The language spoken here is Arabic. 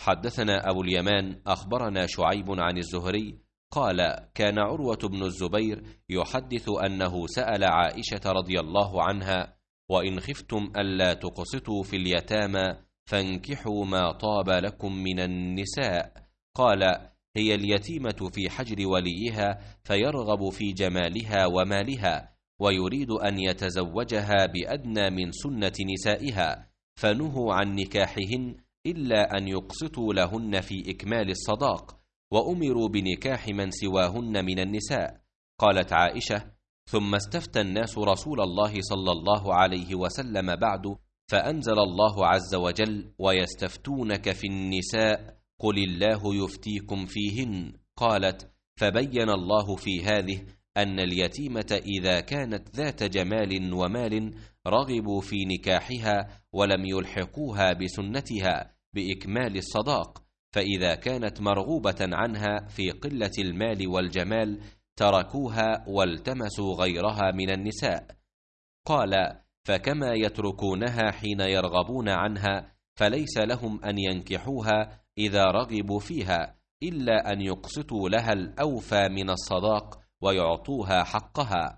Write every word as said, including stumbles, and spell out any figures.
حدثنا أبو اليمان أخبرنا شعيب عن الزهري قال كان عروة بن الزبير يحدث أنه سأل عائشة رضي الله عنها: وإن خفتم ألا تقسطوا في اليتامى فانكحوا ما طاب لكم من النساء. قال: هي اليتيمة في حجر وليها فيرغب في جمالها ومالها ويريد أن يتزوجها بأدنى من سنة نسائها، فنهوا عن نكاحهن إلا أن يقسطوا لهن في إكمال الصداق، وأمروا بنكاح من سواهن من النساء. قالت عائشة: ثم استفتى الناس رسول الله صلى الله عليه وسلم بعد، فأنزل الله عز وجل: ويستفتونك في النساء قل الله يفتيكم فيهن. قالت: فبين الله في هذه أن اليتيمة إذا كانت ذات جمال ومال رغبوا في نكاحها ولم يلحقوها بسنتها بإكمال الصداق، فإذا كانت مرغوبة عنها في قلة المال والجمال تركوها والتمسوا غيرها من النساء. قال: فكما يتركونها حين يرغبون عنها فليس لهم أن ينكحوها إذا رغبوا فيها إلا أن يقسطوا لها الأوفى من الصداق ويعطوها حقها.